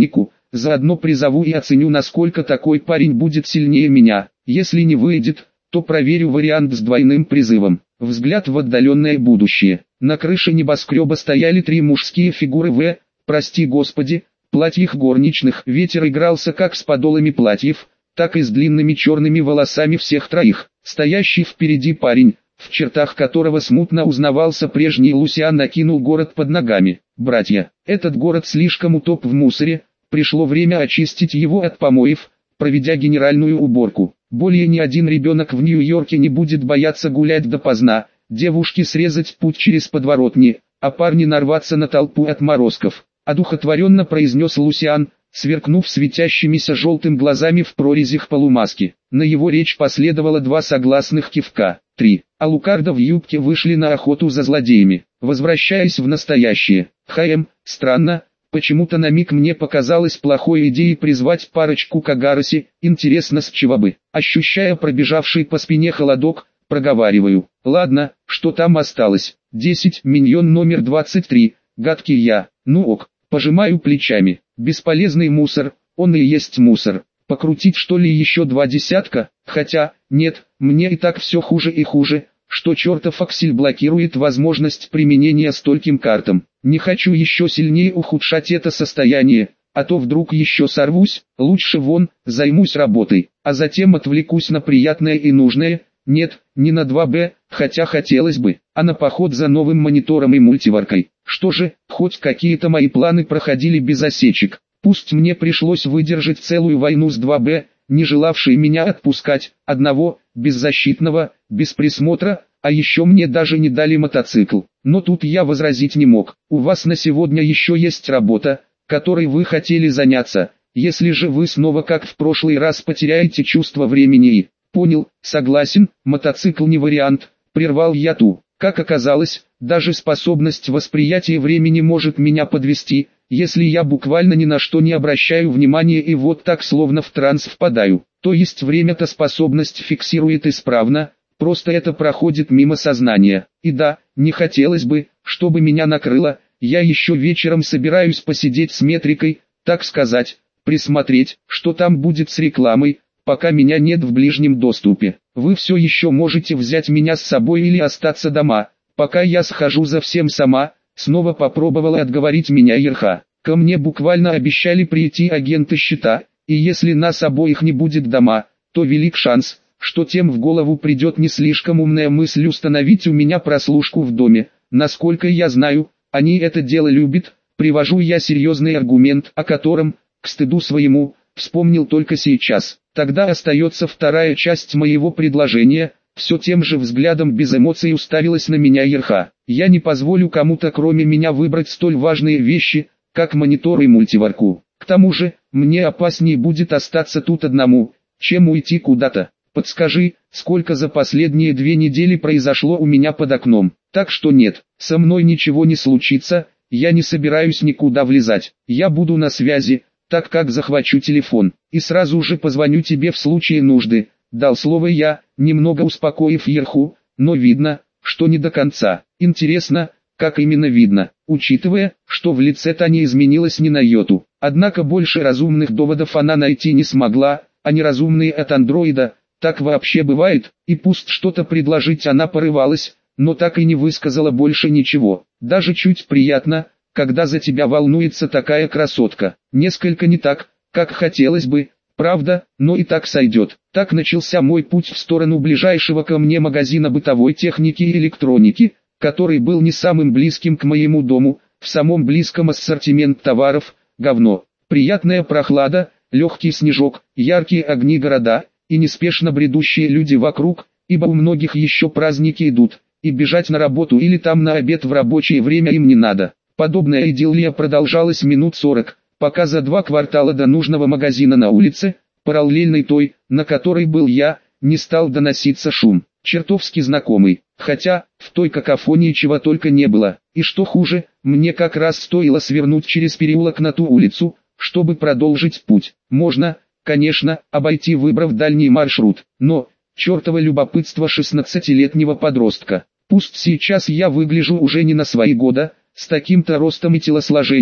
[SPEAKER 1] заодно призову и оценю, насколько такой парень будет сильнее меня. Если не выйдет, то проверю вариант с двойным призывом. Взгляд в отдаленное будущее. На крыше небоскреба стояли 3 мужские фигуры прости господи, платьях горничных. Ветер игрался как с подолами платьев, так и с длинными черными волосами всех троих. Стоящий впереди парень, в чертах которого смутно узнавался прежний Лусиан, накинул город под ногами. Братья, этот город слишком утоп в мусоре, пришло время очистить его от помоев, проведя генеральную уборку. Более ни один ребенок в Нью-Йорке не будет бояться гулять допоздна, девушки срезать путь через подворотни, а парни нарваться на толпу отморозков. Одухотворенно произнес Лусиан, сверкнув светящимися желтым глазами в прорезях полумаски. На его речь последовало 2 согласных кивка. 3. Алукарда в юбке вышли на охоту за злодеями. Возвращаясь в настоящее. Странно, почему-то на миг мне показалось плохой идеей призвать парочку Кагараси, интересно с чего бы. Ощущая пробежавший по спине холодок, проговариваю. Ладно, что там осталось? 10, миньон номер 23, гадкий я, ну ок. Пожимаю плечами. Бесполезный мусор, он и есть мусор. Покрутить что ли еще 2 десятка? Хотя, нет, мне и так все хуже и хуже, что чертов аксель блокирует возможность применения стольким картам. Не хочу еще сильнее ухудшать это состояние, а то вдруг еще сорвусь. Лучше вон, займусь работой, а затем отвлекусь на приятное и нужное. Нет, не на 2Б, хотя хотелось бы, а на поход за новым монитором и мультиваркой. Что же, хоть какие-то мои планы проходили без осечек. Пусть мне пришлось выдержать целую войну с 2Б, не желавшей меня отпускать, одного, беззащитного, без присмотра, а еще мне даже не дали мотоцикл. Но тут я возразить не мог. У вас на сегодня еще есть работа, которой вы хотели заняться. Если же вы снова как в прошлый раз потеряете чувство времени и... Понял, согласен, мотоцикл не вариант, прервал я ту. Как оказалось, даже способность восприятия времени может меня подвести, если я буквально ни на что не обращаю внимания и вот так словно в транс впадаю. То есть время-то способность фиксирует исправно, просто это проходит мимо сознания. И да, не хотелось бы, чтобы меня накрыло, я еще вечером собираюсь посидеть с метрикой, так сказать, присмотреть, что там будет с рекламой. Пока меня нет в ближнем доступе, вы все еще можете взять меня с собой или остаться дома, пока я схожу за всем сама. Снова попробовала отговорить меня Ерха. Ко мне буквально обещали прийти агенты счета, и если нас обоих не будет дома, то велик шанс, что тем в голову придет не слишком умная мысль установить у меня прослушку в доме. Насколько я знаю, они это дело любят. Привожу я серьезный аргумент, о котором, к стыду своему, вспомнил только сейчас. Тогда остается вторая часть моего предложения. Все тем же взглядом без эмоций уставилась на меня Ерха. Я не позволю кому-то кроме меня выбрать столь важные вещи, как монитор и мультиварку. К тому же, мне опаснее будет остаться тут одному, чем уйти куда-то. Подскажи, сколько за последние 2 недели произошло у меня под окном. Так что нет, со мной ничего не случится, я не собираюсь никуда влезать. Я буду на связи, так как захвачу телефон, и сразу же позвоню тебе в случае нужды. Дал слово я, немного успокоив Ерху, но видно, что не до конца. Интересно, как именно видно, учитывая, что в лице-то не изменилось ни на йоту. Однако больше разумных доводов она найти не смогла, а неразумные от андроида, так вообще бывает, и пусть что-то предложить она порывалась, но так и не высказала больше ничего. Даже чуть приятно, когда за тебя волнуется такая красотка. Несколько не так, как хотелось бы, правда, но и так сойдет. Так начался мой путь в сторону ближайшего ко мне магазина бытовой техники и электроники, который был не самым близким к моему дому. В самом близком ассортимент товаров, говно, приятная прохлада, легкий снежок, яркие огни города, и неспешно бредущие люди вокруг, ибо у многих еще праздники идут, и бежать на работу или там на обед в рабочее время им не надо. Подобная идиллия продолжалась минут 40, пока за 2 квартала до нужного магазина на улице, параллельной той, на которой был я, не стал доноситься шум, чертовски знакомый, хотя, в той какофонии чего только не было, и что хуже, мне как раз стоило свернуть через переулок на ту улицу, чтобы продолжить путь. Можно, конечно, обойти, выбрав дальний маршрут, но, чертово любопытство 16-летнего подростка, пусть сейчас я выгляжу уже не на свои года, с таким-то ростом и телосложением,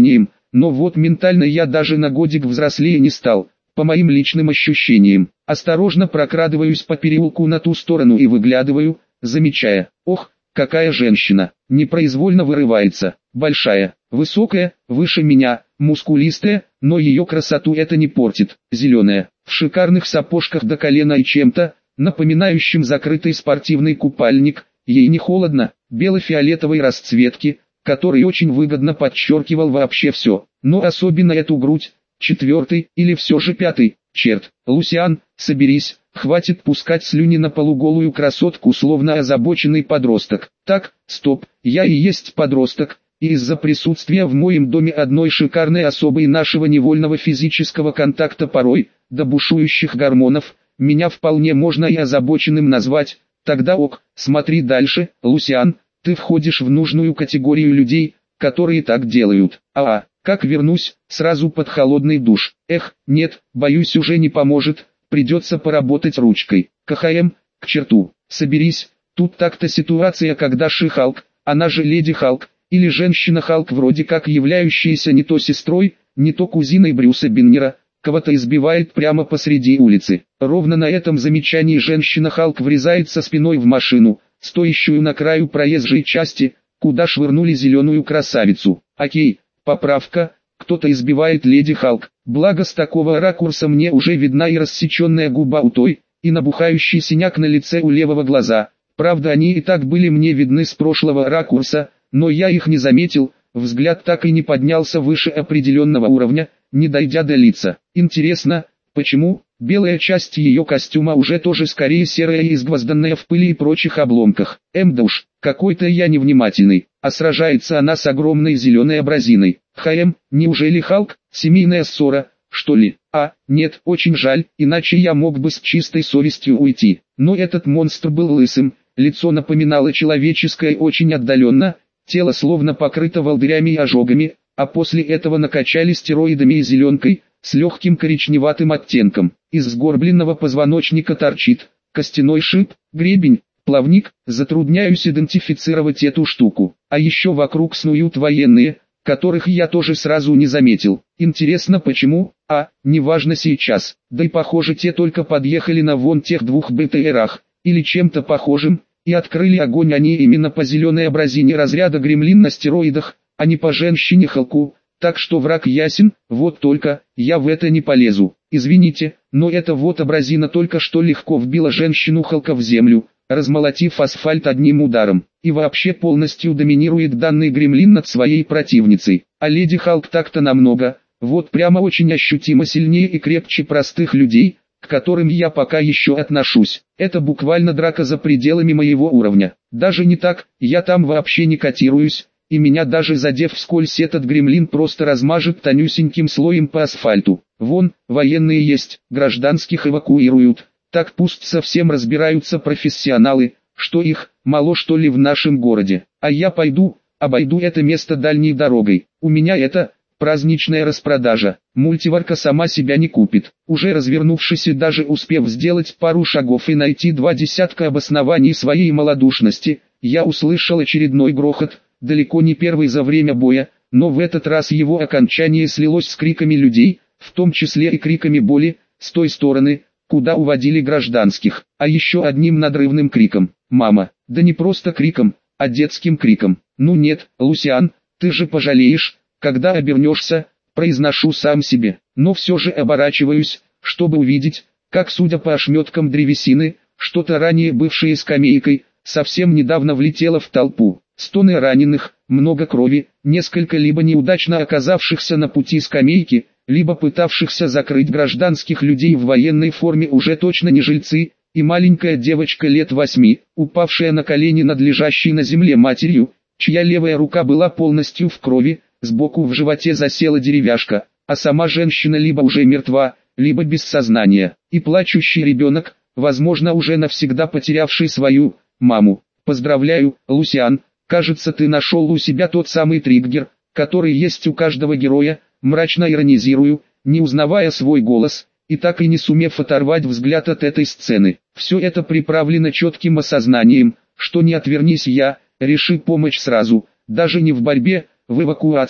[SPEAKER 1] но вот ментально я даже на годик взрослее не стал, по моим личным ощущениям. Осторожно прокрадываюсь по переулку на ту сторону и выглядываю, замечая, ох, какая женщина, непроизвольно вырывается, большая, высокая, выше меня, мускулистая, но ее красоту это не портит, зеленая, в шикарных сапожках до колена и чем-то, напоминающим закрытый спортивный купальник, ей не холодно, бело-фиолетовой расцветки, который очень выгодно подчеркивал вообще все, но особенно эту грудь, четвертый или все же пятый, черт, Лусиан, соберись, хватит пускать слюни на полуголую красотку словно озабоченный подросток. Так, стоп, я и есть подросток, и из-за присутствия в моем доме одной шикарной особой нашего невольного физического контакта порой, до бушующих гормонов, меня вполне можно и озабоченным назвать. Тогда ок, смотри дальше, Лусиан, ты входишь в нужную категорию людей, которые так делают. Как вернусь, сразу под холодный душ. Эх, нет, боюсь уже не поможет, придется поработать ручкой. КХМ, к черту, соберись, тут так-то ситуация, когда Ши-Халк, она же Леди Халк, или женщина-Халк вроде как являющаяся не то сестрой, не то кузиной Брюса Беннера, кого-то избивает прямо посреди улицы. Ровно на этом замечании женщина-Халк врезается спиной в машину, стоящую на краю проезжей части, куда швырнули зеленую красавицу. Окей, поправка, кто-то избивает Леди Халк, благо с такого ракурса мне уже видна и рассеченная губа у той, и набухающий синяк на лице у левого глаза. Правда, они и так были мне видны с прошлого ракурса, но я их не заметил, взгляд так и не поднялся выше определенного уровня, не дойдя до лица. Интересно, почему? Белая часть ее костюма уже тоже скорее серая и изгвозданная в пыли и прочих обломках. Да уж, какой-то я невнимательный, а сражается она с огромной зеленой абразиной. Неужели Халк, семейная ссора, что ли? Нет, очень жаль, иначе я мог бы с чистой совестью уйти. Но этот монстр был лысым, лицо напоминало человеческое очень отдаленно, тело словно покрыто волдырями и ожогами, а после этого накачали стероидами и зеленкой, с легким коричневатым оттенком. Из сгорбленного позвоночника торчит костяной шип, гребень, плавник, затрудняюсь идентифицировать эту штуку. А еще вокруг снуют военные, которых я тоже сразу не заметил. Интересно почему? Неважно сейчас. Да и похоже те только подъехали на вон тех двух БТРах, или чем-то похожим, и открыли огонь они именно по зеленой абразине разряда гремлин на стероидах, а не по женщине Халку. Так что враг ясен, вот только, я в это не полезу. Извините, но эта вот абразина только что легко вбила женщину Халка в землю, размолотив асфальт одним ударом. И вообще полностью доминирует данный гремлин над своей противницей. А Леди Халк так-то намного, вот прямо очень ощутимо сильнее и крепче простых людей, к которым я пока еще отношусь. Это буквально драка за пределами моего уровня. Даже не так, я там вообще не котируюсь. И меня даже задев вскользь этот гремлин просто размажет тонюсеньким слоем по асфальту. Вон, военные есть, гражданских эвакуируют. Так пусть совсем разбираются профессионалы, что их, мало что ли в нашем городе. А я пойду, обойду это место дальней дорогой. У меня это, праздничная распродажа. Мультиварка сама себя не купит. Уже развернувшись и даже успев сделать пару шагов и найти 20 обоснований своей малодушности, я услышал очередной грохот. Далеко не первый за время боя, но в этот раз его окончание слилось с криками людей, в том числе и криками боли, с той стороны, куда уводили гражданских, а еще одним надрывным криком «Мама!». Да не просто криком, а детским криком. Ну нет, Лусиан, ты же пожалеешь, когда обернешься, произношу сам себе, но все же оборачиваюсь, чтобы увидеть, как судя по ошметкам древесины, что-то ранее бывшее скамейкой, совсем недавно влетело в толпу. Стоны раненых, много крови, несколько либо неудачно оказавшихся на пути скамейки, либо пытавшихся закрыть гражданских людей в военной форме уже точно не жильцы, и маленькая девочка лет 8, упавшая на колени над лежащей на земле матерью, чья левая рука была полностью в крови, сбоку в животе засела деревяшка, а сама женщина либо уже мертва, либо без сознания, и плачущий ребенок, возможно уже навсегда потерявший свою маму. Поздравляю, Лусиан. Кажется, ты нашел у себя тот самый триггер, который есть у каждого героя, мрачно иронизирую, не узнавая свой голос, и так и не сумев оторвать взгляд от этой сцены. Все это приправлено четким осознанием, что не отвернись я, реши помочь сразу, даже не в борьбе, в эвакуации,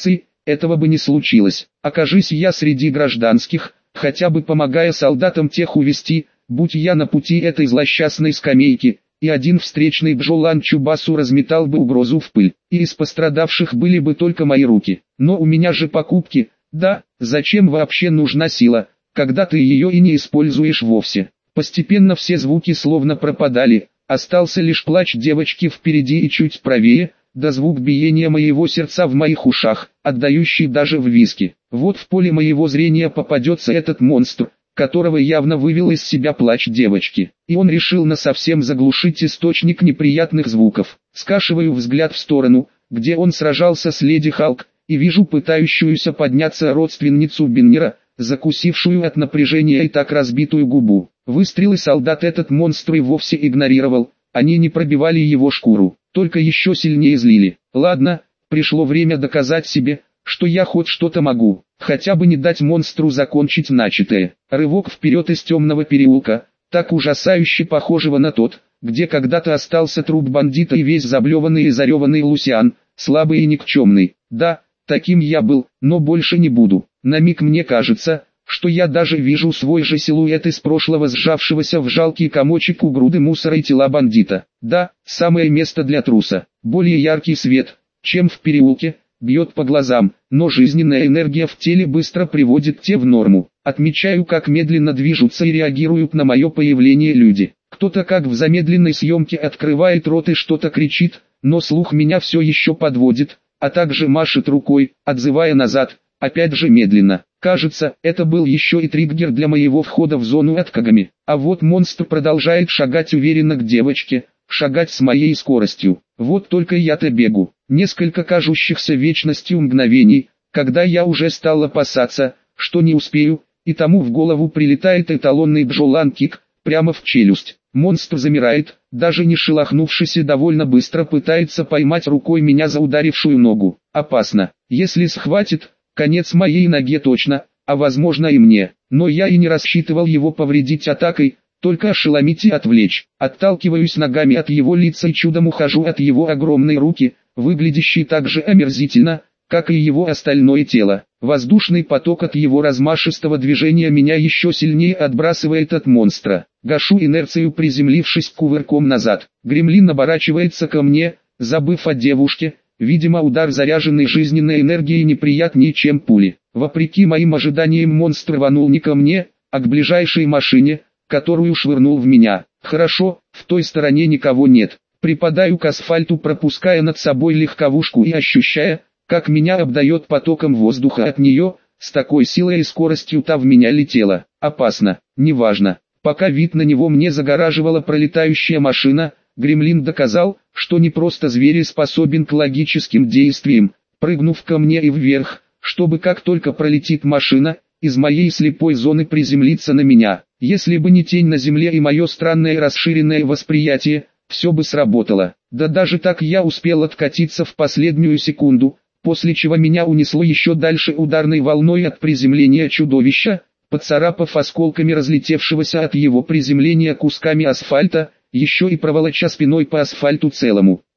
[SPEAKER 1] этого бы не случилось. Окажись я среди гражданских, хотя бы помогая солдатам тех увести, будь я на пути этой злосчастной скамейки, и один встречный Бджолан Чубасу разметал бы угрозу в пыль, и из пострадавших были бы только мои руки. Но у меня же покупки, да, зачем вообще нужна сила, когда ты ее и не используешь вовсе. Постепенно все звуки словно пропадали, остался лишь плач девочки впереди и чуть правее, да звук биения моего сердца в моих ушах, отдающий даже в виски. Вот в поле моего зрения попадется этот монстр, которого явно вывел из себя плач девочки, и он решил насовсем заглушить источник неприятных звуков. Скашиваю взгляд в сторону, где он сражался с леди Халк, и вижу пытающуюся подняться родственницу Беннера, закусившую от напряжения и так разбитую губу. Выстрелы солдат этот монстр и вовсе игнорировал, они не пробивали его шкуру, только еще сильнее злили. Ладно, пришло время доказать себе, что я хоть что-то могу, хотя бы не дать монстру закончить начатое. Рывок вперед из темного переулка, так ужасающе похожего на тот, где когда-то остался труп бандита и весь заблеванный и зареванный Лусиан, слабый и никчемный. Да, таким я был, но больше не буду. На миг мне кажется, что я даже вижу свой же силуэт из прошлого, сжавшегося в жалкий комочек у груды мусора и тела бандита. Да, самое место для труса. Более яркий свет, чем в переулке, бьет по глазам, но жизненная энергия в теле быстро приводит те в норму. Отмечаю, как медленно движутся и реагируют на мое появление люди. Кто-то как в замедленной съемке открывает рот и что-то кричит, но слух меня все еще подводит, а также машет рукой, отзывая назад, опять же медленно. Кажется, это был еще и триггер для моего входа в зону откагами. А вот монстр продолжает шагать уверенно к девочке, шагать с моей скоростью. Вот только я-то бегу. Несколько кажущихся вечностью мгновений, когда я уже стал опасаться, что не успею, и тому в голову прилетает эталонный Бджолан-кик, прямо в челюсть. Монстр замирает, даже не шелохнувшись, и довольно быстро пытается поймать рукой меня за ударившую ногу. Опасно. Если схватит, конец моей ноге точно, а возможно и мне. Но я и не рассчитывал его повредить атакой, только ошеломить и отвлечь. Отталкиваюсь ногами от его лица и чудом ухожу от его огромной руки, выглядящей так же омерзительно, как и его остальное тело. Воздушный поток от его размашистого движения меня еще сильнее отбрасывает от монстра. Гашу инерцию, приземлившись кувырком назад. Гремлин оборачивается ко мне, забыв о девушке. Видимо, удар, заряженный жизненной энергией, неприятнее, чем пули. Вопреки моим ожиданиям, монстр рванул не ко мне, а к ближайшей машине, которую швырнул в меня. Хорошо, в той стороне никого нет. Припадаю к асфальту, пропуская над собой легковушку и ощущая, как меня обдает потоком воздуха от нее, с такой силой и скоростью та в меня летела. Опасно, неважно. Пока вид на него мне загораживала пролетающая машина, Гремлин доказал, что не просто зверь способен к логическим действиям, прыгнув ко мне и вверх, чтобы как только пролетит машина, из моей слепой зоны приземлиться на меня. Если бы не тень на земле и мое странное расширенное восприятие, все бы сработало. Да даже так я успел откатиться в последнюю секунду, после чего меня унесло еще дальше ударной волной от приземления чудовища, поцарапав осколками разлетевшегося от его приземления кусками асфальта, еще и проволоча спиной по асфальту целому.